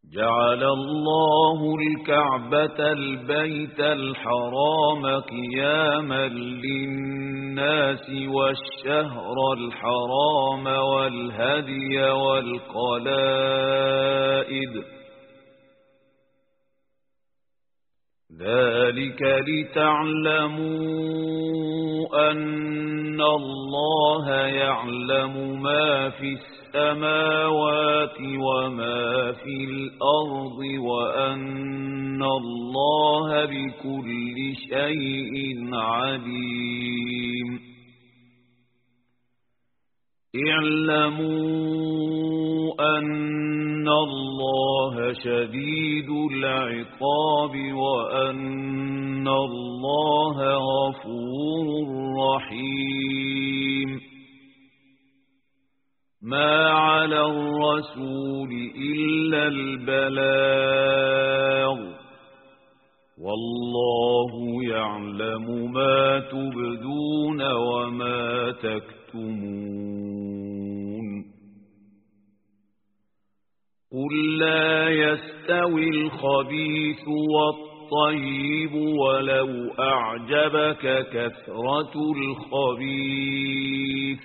جعل الله الكعبة البيت الحرام قياما للناس والشهر الحرام والهدي والقلائد ذلك لتعلموا أن الله يعلم ما في السماوات وما في الأرض وأن الله بكل شيء عليم اعلموا أن الله شديد العقاب وأن الله غفور رحيم ما على الرسول إلا البلاغ والله يعلم ما تبدون وما تكتمون قل لا يستوي الخبيث والطيب ولو أعجبك كثرة الخبيث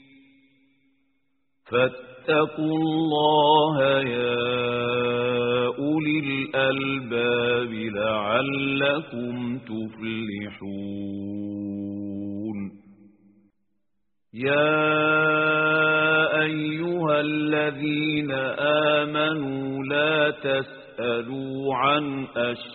فاتقوا الله يا أولي الألباب لعلكم تفلحون يا أيها الذين آمنوا لا تسألوا عن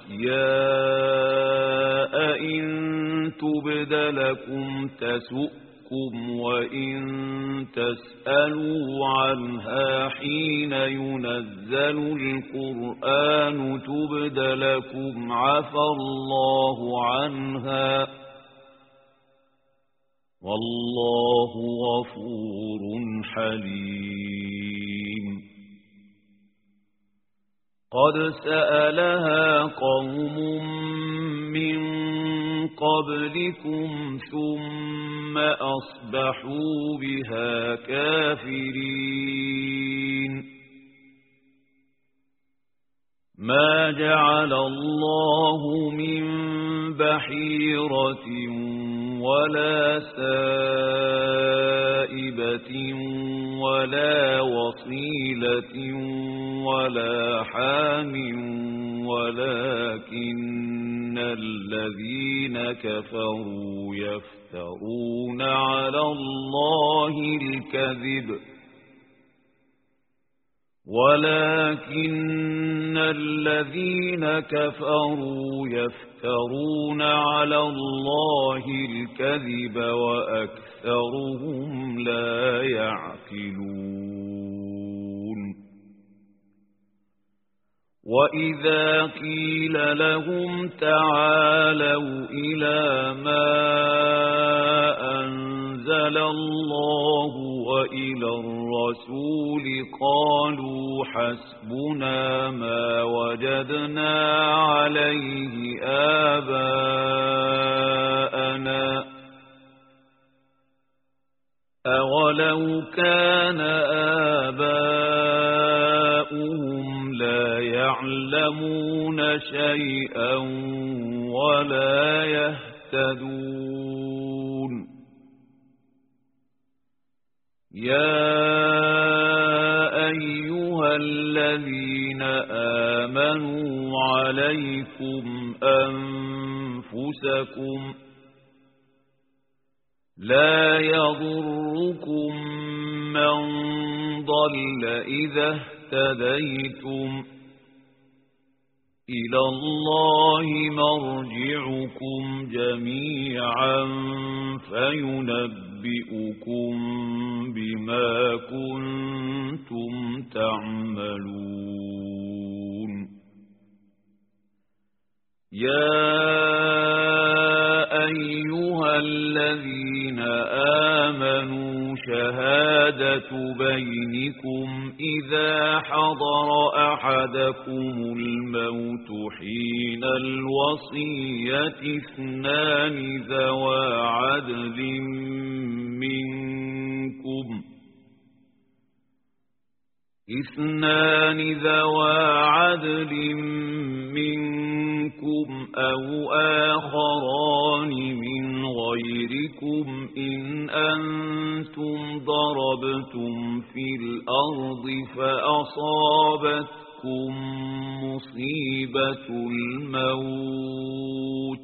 أشياء إن تبد لكم تسؤكم وإن تسألوا عنها حين ينزل القرآن تبد لكم عفى الله عنها والله غفور حليم قد سألها قوم من قبلكم ثم أصبحوا بها كافرين ما جعل الله من بحيرة ولا سائبة ولا وصيلة ولا حام ولكن الذين كفروا يفترون على الله الكذب ولكن الذين كفروا يفترون على الله الكذب وأكثرهم لا يعقلون وإذا قيل لهم تعالوا إلى ما أنزل الله وإلى الرسول قالوا حسبنا ما وجدنا عليه آباءنا أولو كان آباؤهم لا يعلمون شيئا ولا يهتدون يا أيها الذين آمنوا عليكم أنفسكم لا يضركم من ضل إذا اهتديتم إلى الله مرجعكم جميعا فينبئكم بما كنتم تعملون يا أيها الذين آمنوا شهادة بينكم إذا حضر أحدكم الموت حين الوصية اثنان ذوى عدل منكم اثنان ذوى عدل منكم أو آخران من غيركم إن أنتم ضربتم في الأرض فأصابتكم مصيبة الموت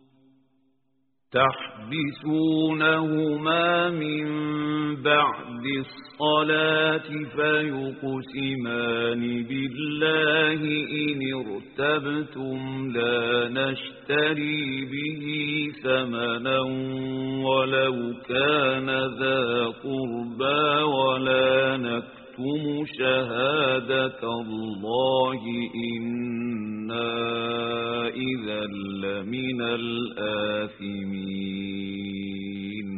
تحبسونهما من بعد الصلاة فيقسمان بالله إن ارتبتم لا نشتري به ثمنا ولو كان ذا قربى ولا نكتم شهادة الله إنا إذا لمن الآثمين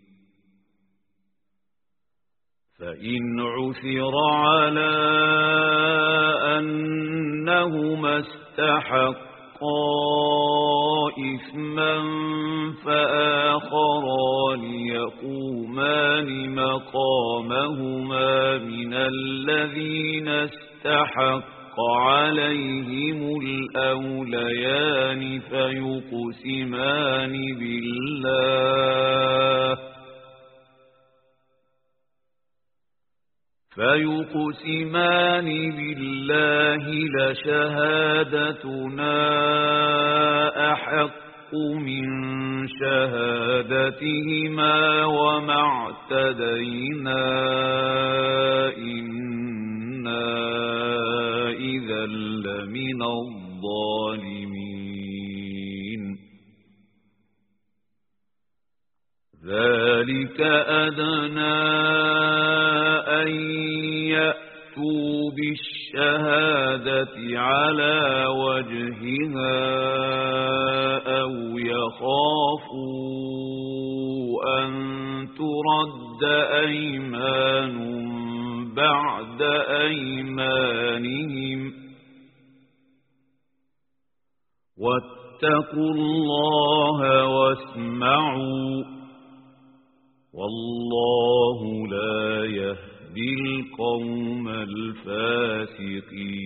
فإن عثر على أنهما استحقا إثما فآخران يقومان مقامهما من الذين استحق عليهم الأوليان فيقسمان بالله لشهادتنا أحق من شهادتهما وما اعتدينا إنا إذا لمن الظالمين ذلك أدنى أن يأتوا بالشهادة على وجهها أو يخافوا أن ترد أيمان بعد أيمانهم واتقوا الله واسمعوا والله لا يهدي القوم الفاسقين